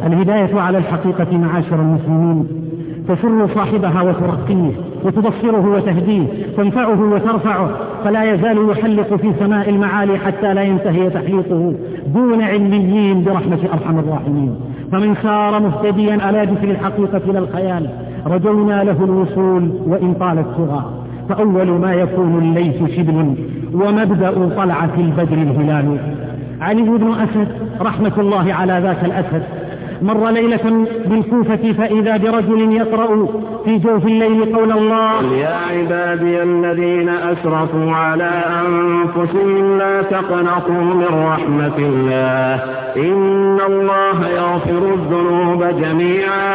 الهداية على الحقيقة معاشر المسلمين تسر صاحبها وترقيه وتبصره وتهديه، تنفعه وترفعه، فلا يزال يحلق في سماء المعالي حتى لا ينتهي تحليقه دون علميين برحمة أرحم الراحمين. فمن سار مهتديا على جسر الحقيقة إلى الخيال رجونا له الوصول وإن طال السغى، فأول ما يكون الليث شبل ومبدأ طلعة البدر الهلال. علي بن أسد رحمة الله على ذاك الأسد مر ليلة بالكوفة فإذا برجل يقرأ في جوف الليل قول الله: يا عبادي الذين أسرفوا على أنفسهم لا تقنطوا من رحمة الله إن الله يغفر الذنوب جميعا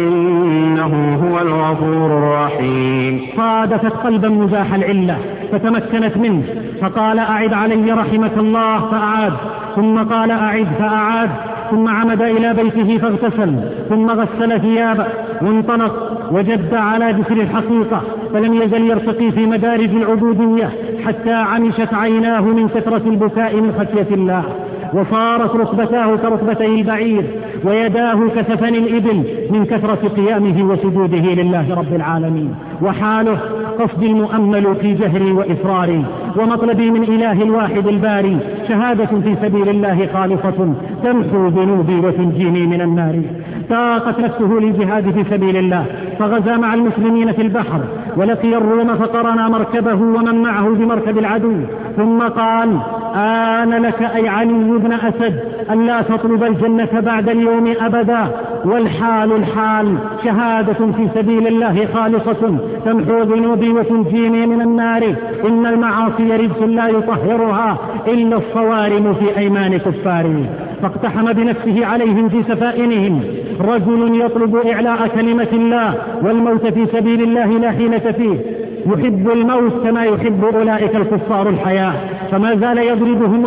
إنه هو الغفور الرحيم. صادفت قلبا مزاح العلة فتمكنت منه فقال: أعد علي رحمة الله، فأعاد، ثم قال: أعد، فأعاد، ثم عمد إلى بيته فاغتسل، ثم غسل ثيابه وانطلق وجد على جسر الحقيقة، فلم يزل يرتقي في مدارج العبودية حتى عمشت عيناه من كثرة البكاء من خشية الله، وصارت ركبتاه كركبتي البعير ويداه كسفن الإبل من كثرة قيامه وسجوده لله رب العالمين. وحاله قصد المؤمل في جهري وإصراري ومطلبي من إله الواحد الباري شهادة في سبيل الله خالصة تمحو ذنوبي وتنجيني من النار. ساقت نفسه للجهاد في سبيل الله فغزا مع المسلمين في البحر ولقي الروم فقرنا مركبه ومن معه بمركب العدو، ثم قال: آن لك أي علي بن أسد أن لا تطلب الجنة بعد اليوم أبدا، والحال الحال شهادة في سبيل الله خالصة تمحو ذنوبي وتنجيني من النار. إن المعاصي رجس لا يطهرها إلا الصوارم في أيمان كفار. فاقتحم بنفسه عليهم في سفائنهم رجل يطلب إعلاء كلمة الله والموت في سبيل الله لا حيلة فيه، يحب الموت كما يحب أولئك الكفار الحياة، فما زال يضربهم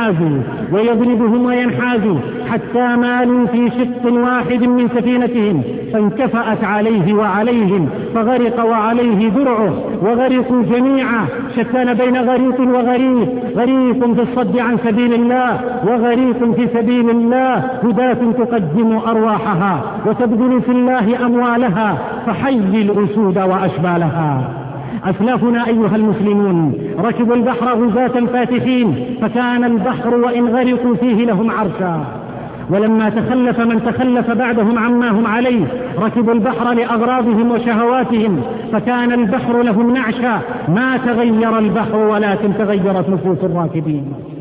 وينحازوا حتى مالوا في شق واحد من سفينتهم فانكفأت عليه وعليهم فغرق وعليه درعه وغرقوا جميعا. شتان بين غريق وغريق، غريق في الصد عن سبيل الله وغريق في سبيل الله هداة تقدم أرواحها وتبذل في الله أموالها فحي الأسود وأشبالها. أسلافنا أيها المسلمون ركبوا البحر غزاة فاتحين فكان البحر وإن غرقوا فيه لهم عرشا، ولما تخلف من تخلف بعدهم عما هم عليه ركبوا البحر لأغراضهم وشهواتهم فكان البحر لهم نعشا، ما تغير البحر ولكن تغيرت نفوس الراكبين.